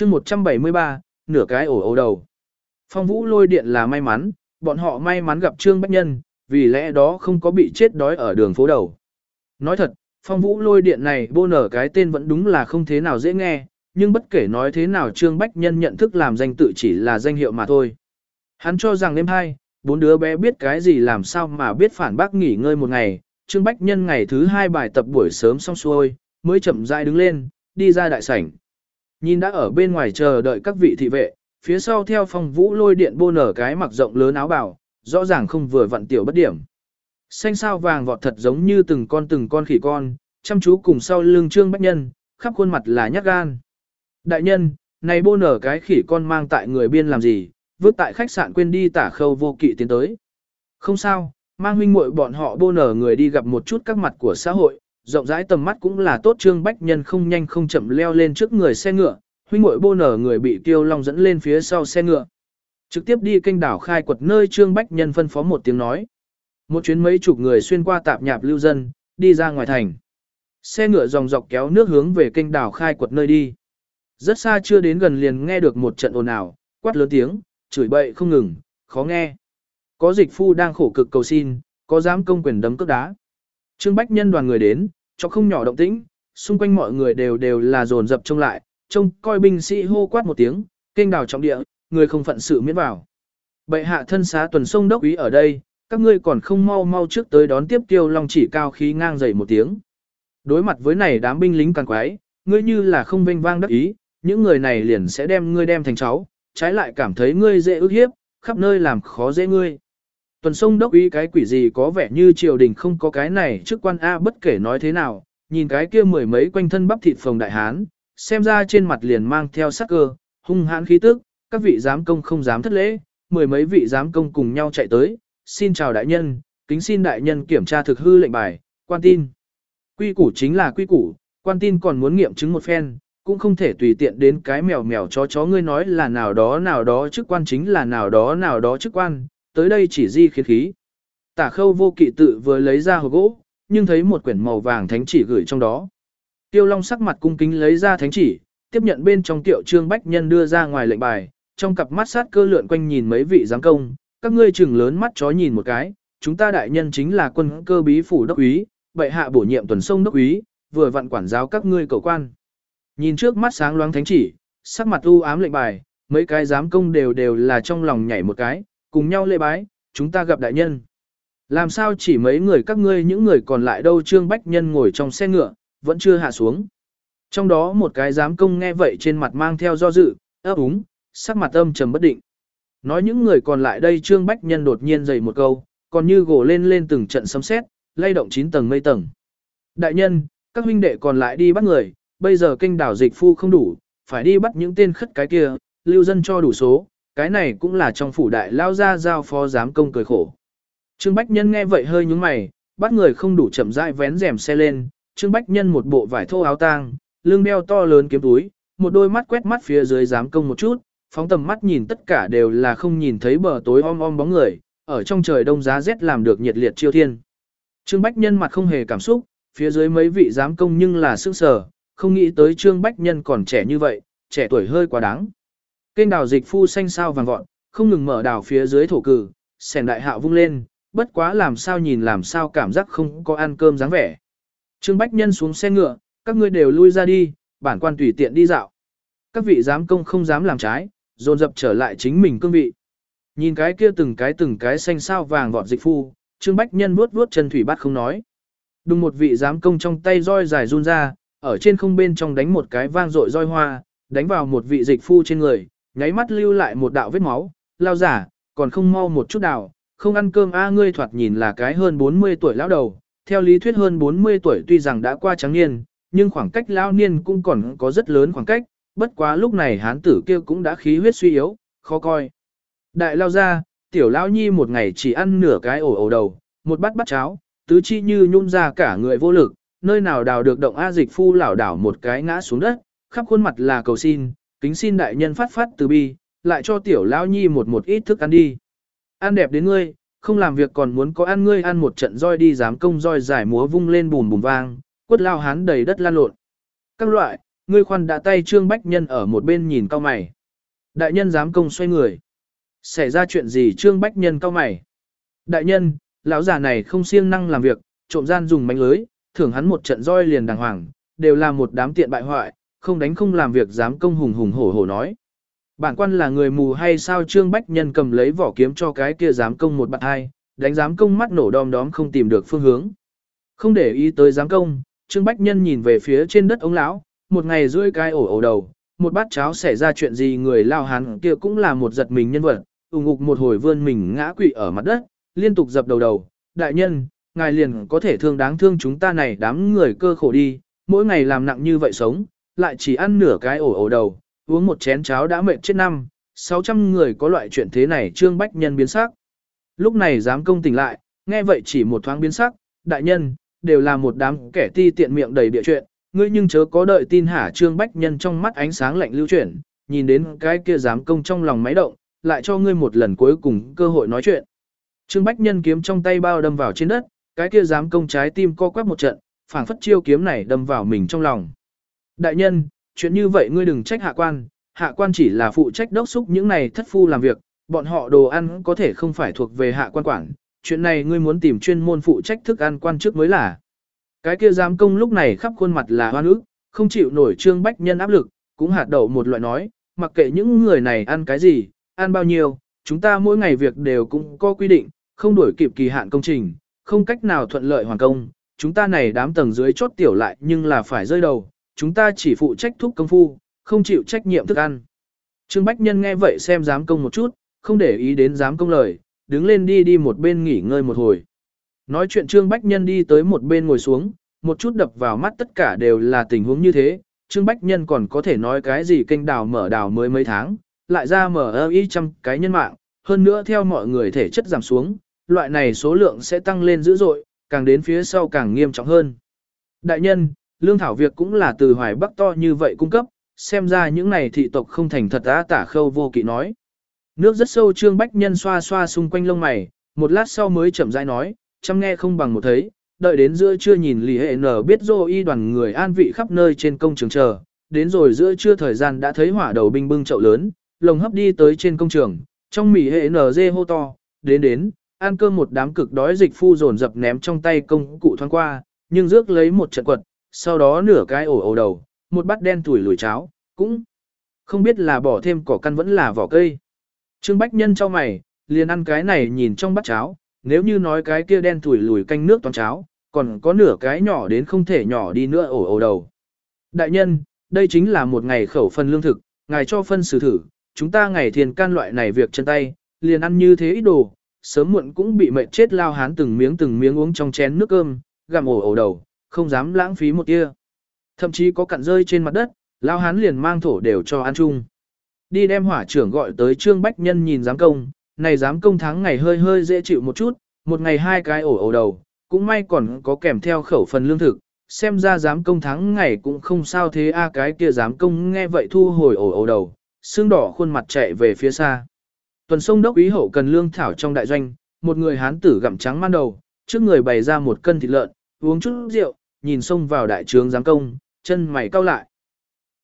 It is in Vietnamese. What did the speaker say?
chương 173, nửa cái ổ ổ đầu. Phong Vũ Lôi Điện là may mắn, bọn họ may mắn gặp Trương Bách Nhân, vì lẽ đó không có bị chết đói ở đường phố đầu. Nói thật, Phong Vũ Lôi Điện này bô nở cái tên vẫn đúng là không thế nào dễ nghe, nhưng bất kể nói thế nào Trương Bách Nhân nhận thức làm danh tự chỉ là danh hiệu mà thôi. Hắn cho rằng đêm 2, 4 đứa bé biết cái gì làm sao mà biết phản bác nghỉ ngơi một ngày, Trương Bách Nhân ngày thứ 2 bài tập buổi sớm xong xuôi, mới chậm rãi đứng lên, đi ra đại sảnh. Nhìn đã ở bên ngoài chờ đợi các vị thị vệ, phía sau theo Phong Vũ Lôi Điện bô nở cái mặc rộng lớn áo bào, rõ ràng không vừa vặn tiểu bất điểm. Xanh sao vàng vọt thật giống như từng con khỉ con, chăm chú cùng sau lưng Trương Bách Nhân, khắp khuôn mặt là nhát gan. Đại nhân, này bô nở cái khỉ con mang tại người biên làm gì, vứt tại khách sạn quên đi Tả Khâu Vô Kỵ tiến tới. Không sao, mang huynh muội bọn họ bô nở người đi gặp một chút các mặt của xã hội, rộng rãi tầm mắt cũng là tốt. Trương Bách Nhân không nhanh không chậm leo lên trước người xe ngựa, huynh muội bô nở người bị Tiêu Long dẫn lên phía sau xe ngựa. Trực tiếp đi kênh đảo khai quật nơi Trương Bách Nhân phân phó một tiếng nói. Một chuyến mấy chục người xuyên qua tạp nhạp lưu dân, đi ra ngoài thành. Xe ngựa dòng dọc kéo nước hướng về kênh đảo khai quật nơi đi. Rất xa chưa đến gần liền nghe được một trận ồn ào, quát lớn tiếng, chửi bậy không ngừng, khó nghe. Có dịch phu đang khổ cực cầu xin, có dám công quyền đấm cước đá. Trương Bách Nhân đoàn người đến, cho không nhỏ động tĩnh, xung quanh mọi người đều là dồn dập trông lại, trông coi binh sĩ hô quát một tiếng, kênh đảo trọng địa, người không phận sự miễn vào. Bệ hạ thân xá tuần sông đốc úy ở đây, các ngươi còn không mau trước tới đón tiếp. Tiêu Long chỉ cao khí ngang dậy một tiếng. Đối mặt với này đám binh lính càng quái, ngươi như là không vinh vang đắc ý, những người này liền sẽ đem ngươi đem thành cháu, trái lại cảm thấy ngươi dễ ức hiếp, khắp nơi làm khó dễ ngươi. Tuần sông đốc úy cái quỷ gì có vẻ như triều đình không có cái này chức quan A. Bất kể nói thế nào, nhìn cái kia mười mấy quanh thân bắp thịt phồng đại hán, xem ra trên mặt liền mang theo sắc cơ, hung hãn khí tức, các vị giám công không dám thất lễ, mười mấy vị giám công cùng nhau chạy tới, xin chào đại nhân, kính xin đại nhân kiểm tra thực hư lệnh bài, quan tin. Quy củ chính là quy củ, quan tin còn muốn nghiệm chứng một phen, cũng không thể tùy tiện đến cái mèo chó ngươi nói là nào đó chức quan chính là nào đó chức quan, tới đây chỉ di khiến khí. Tả Khâu Vô Kỵ tự vừa lấy ra hộp gỗ, nhưng thấy một quyển màu vàng thánh chỉ gửi trong đó. Tiêu Long sắc mặt cung kính lấy ra thánh chỉ, tiếp nhận bên trong Tiệu Trương Bách Nhân đưa ra ngoài lệnh bài, trong cặp mắt sát cơ lượn quanh nhìn mấy vị giám công, các ngươi chừng lớn mắt chó nhìn một cái, chúng ta đại nhân chính là quân cơ bí phủ đốc úy, bệ hạ bổ nhiệm tuần sông đốc úy, vừa vặn quản giáo các ngươi cầu quan. Nhìn trước mắt sáng loáng thánh chỉ, sắc mặt u ám lệnh bài, mấy cái giám công đều là trong lòng nhảy một cái, cùng nhau lễ bái, chúng ta gặp đại nhân. Làm sao chỉ mấy người các ngươi những người còn lại đâu? Trương Bách Nhân ngồi trong xe ngựa, vẫn chưa hạ xuống. Trong đó một cái giám công nghe vậy trên mặt mang theo do dự, ấp úng, sắc mặt âm trầm bất định. Nói những người còn lại đây Trương Bách Nhân đột nhiên dày một câu, còn như gồ lên từng trận sấm sét, lay động 9 tầng mây tầng. Đại nhân, các huynh đệ còn lại đi bắt người, bây giờ kênh đảo dịch phu không đủ, phải đi bắt những tên khất cái kia, lưu dân cho đủ số, cái này cũng là trong phủ đại lao ra giao phó giám công cười khổ. Trương Bách Nhân nghe vậy hơi nhướng mày, bắt người không đủ chậm rãi vén rèm xe lên, Trương Bách Nhân một bộ vải thô áo tang, lưng đeo to lớn kiếm túi, một đôi mắt quét mắt phía dưới giám công một chút, phóng tầm mắt nhìn tất cả đều là không nhìn thấy bờ tối om bóng người, ở trong trời đông giá rét làm được nhiệt liệt chiêu thiên. Trương Bách Nhân mặt không hề cảm xúc, phía dưới mấy vị giám công nhưng là sững sờ, không nghĩ tới Trương Bách Nhân còn trẻ như vậy, trẻ tuổi hơi quá đáng. Kênh đào dịch phu xanh sao vàng vọt, không ngừng mở đào phía dưới thổ cử, sẻn đại hạo vung lên, bất quá làm sao nhìn làm sao cảm giác không có ăn cơm dáng vẻ. Trương Bách Nhân xuống xe ngựa, các ngươi đều lui ra đi, bản quan tùy tiện đi dạo. Các vị giám công không dám làm trái, dồn dập trở lại chính mình cương vị. Nhìn cái kia từng cái xanh sao vàng vọt dịch phu, Trương Bách Nhân vuốt chân thủy bát không nói. Đùng một vị giám công trong tay roi dài run ra, ở trên không bên trong đánh một cái vang dội roi hoa, đánh vào một vị dịch phu trên người, nháy mắt lưu lại một đạo vết máu, lao giả, còn không mau một chút nào, không ăn cơm a. Ngươi thoạt nhìn là cái hơn 40 tuổi lão đầu, theo lý thuyết hơn 40 tuổi tuy rằng đã qua trắng niên, nhưng khoảng cách lão niên cũng còn có rất lớn khoảng cách, bất quá lúc này hán tử kia cũng đã khí huyết suy yếu, khó coi. Đại lao ra, tiểu lão nhi một ngày chỉ ăn nửa cái ổ đầu, một bát cháo, tứ chi như nhung ra cả người vô lực, nơi nào đào được động a. Dịch phu lảo đảo một cái ngã xuống đất, khắp khuôn mặt là cầu xin, kính xin đại nhân phát từ bi, lại cho tiểu lão nhi một ít thức ăn đi. Ăn đẹp đến ngươi, không làm việc còn muốn có ăn, ngươi ăn một trận roi đi. Dám công roi giải múa vung lên bùm bùm vang, quất lao hán đầy đất lan lộn. Các loại, ngươi khoan đã tay Trương Bách Nhân ở một bên nhìn cao mày. Đại nhân giám công xoay người. Xảy ra chuyện gì Trương Bách Nhân cao mày? Đại nhân, lão già này không siêng năng làm việc, trộm gian dùng mánh lưới, thưởng hắn một trận roi liền đàng hoàng, đều là một đám tiện bại hoại, không đánh không làm việc giám công hùng hùng hổ hổ nói. Bản quan là người mù hay sao Trương Bách Nhân cầm lấy vỏ kiếm cho cái kia giám công một bạn hai, đánh giám công mắt nổ đom đóm không tìm được phương hướng. Không để ý tới giám công, Trương Bách Nhân nhìn về phía trên đất ông lão, một ngày rưỡi cái ổ đầu, một bát cháo xảy ra chuyện gì người lao hán kia cũng là một giật mình nhân vật, ủng ngục một hồi vươn mình ngã quỵ ở mặt đất, liên tục dập đầu, đại nhân, ngài liền có thể thương đáng thương chúng ta này đám người cơ khổ đi, mỗi ngày làm nặng như vậy sống, lại chỉ ăn nửa cái ổ đầu, uống một chén cháo đã mệt chết 600 người có loại chuyện thế này Trương Bách Nhân biến sắc. Lúc này giám công tỉnh lại, nghe vậy chỉ một thoáng biến sắc, đại nhân, đều là một đám kẻ ti tiện miệng đầy địa chuyện, ngươi nhưng chớ có đợi tin hả Trương Bách Nhân trong mắt ánh sáng lạnh lưu chuyển, nhìn đến cái kia giám công trong lòng máy động, lại cho ngươi một lần cuối cùng cơ hội nói chuyện. Trương Bách Nhân kiếm trong tay bao đâm vào trên đất, cái kia giám công trái tim co quắp một trận, phảng phất chiêu kiếm này đâm vào mình trong lòng. Đại nhân, chuyện như vậy ngươi đừng trách hạ quan chỉ là phụ trách đốc xúc những này thất phu làm việc, bọn họ đồ ăn có thể không phải thuộc về hạ quan quản, chuyện này ngươi muốn tìm chuyên môn phụ trách thức ăn quan chức mới là. Cái kia giám công lúc này khắp khuôn mặt là hoan ức, không chịu nổi Trương Bách Nhân áp lực, cũng hạt đậu một loại nói, mặc kệ những người này ăn cái gì, ăn bao nhiêu, chúng ta mỗi ngày việc đều cũng có quy định, không đuổi kịp kỳ hạn công trình, không cách nào thuận lợi hoàn công, chúng ta này đám tầng dưới chốt tiểu lại nhưng là phải rơi đầu, chúng ta chỉ phụ trách thúc công phu, không chịu trách nhiệm thức ăn. Trương Bách Nhân nghe vậy xem giám công một chút, không để ý đến giám công lời, đứng lên đi một bên nghỉ ngơi một hồi. Nói chuyện Trương Bách Nhân đi tới một bên ngồi xuống, một chút đập vào mắt tất cả đều là tình huống như thế, Trương Bách Nhân còn có thể nói cái gì kênh đào mở đào mới mấy tháng, lại ra mở y trăm cái nhân mạng, hơn nữa theo mọi người thể chất giảm xuống, loại này số lượng sẽ tăng lên dữ dội, càng đến phía sau càng nghiêm trọng hơn. Đại nhân, lương thảo việc cũng là từ Hoài Bắc to như vậy cung cấp, xem ra những này thị tộc không thành thật á Tả Khâu Vô Kỵ nói. Nước rất sâu Trương Bách Nhân xoa xoa xung quanh lông mày, một lát sau mới chậm rãi nói, chăm nghe không bằng một thấy, đợi đến giữa trưa nhìn Lý Hệ Nở biết Dô y đoàn người an vị khắp nơi trên công trường chờ, đến rồi giữa trưa thời gian đã thấy hỏa đầu binh bưng chậu lớn, lồng hấp đi tới trên công trường, trong mỉ Hệ Nở dê hô to, đến, ăn cơm một đám cực đói dịch phu dồn dập ném trong tay công cụ thoáng qua, nhưng rước lấy một trận quật, sau đó nửa cái ổ đầu, một bát đen tuổi lùi cháo, cũng không biết là bỏ thêm cỏ căn vẫn là vỏ cây. Trương Bách Nhân cho mày, liền ăn cái này nhìn trong bát cháo, nếu như nói cái kia đen tuổi lùi canh nước toán cháo, còn có nửa cái nhỏ đến không thể nhỏ đi nữa ổ đầu. Đại nhân, đây chính là một ngày khẩu phần lương thực, ngài cho phân xử thử, chúng ta ngày thiền can loại này việc chân tay, liền ăn như thế ít đồ, sớm muộn cũng bị mệt chết lao hán từng miếng uống trong chén nước cơm, gặm ổ đầu, không dám lãng phí một tia. Thậm chí có cặn rơi trên mặt đất, lao hán liền mang thổ đều cho ăn chung. Đi đem hỏa trưởng gọi tới Trương Bách Nhân nhìn giám công, này giám công tháng ngày hơi dễ chịu một chút, một ngày hai cái ổ đầu, cũng may còn có kèm theo khẩu phần lương thực, xem ra giám công tháng ngày cũng không sao thế cái kia giám công nghe vậy thu hồi ổ đầu, xương đỏ khuôn mặt chạy về phía xa. Tuần sông đốc ý hậu cần lương thảo trong đại doanh, một người hán tử gặm trắng man đầu, trước người bày ra một cân thịt lợn, uống chút rượu, nhìn xông vào đại trướng giám công, chân mày cau lại.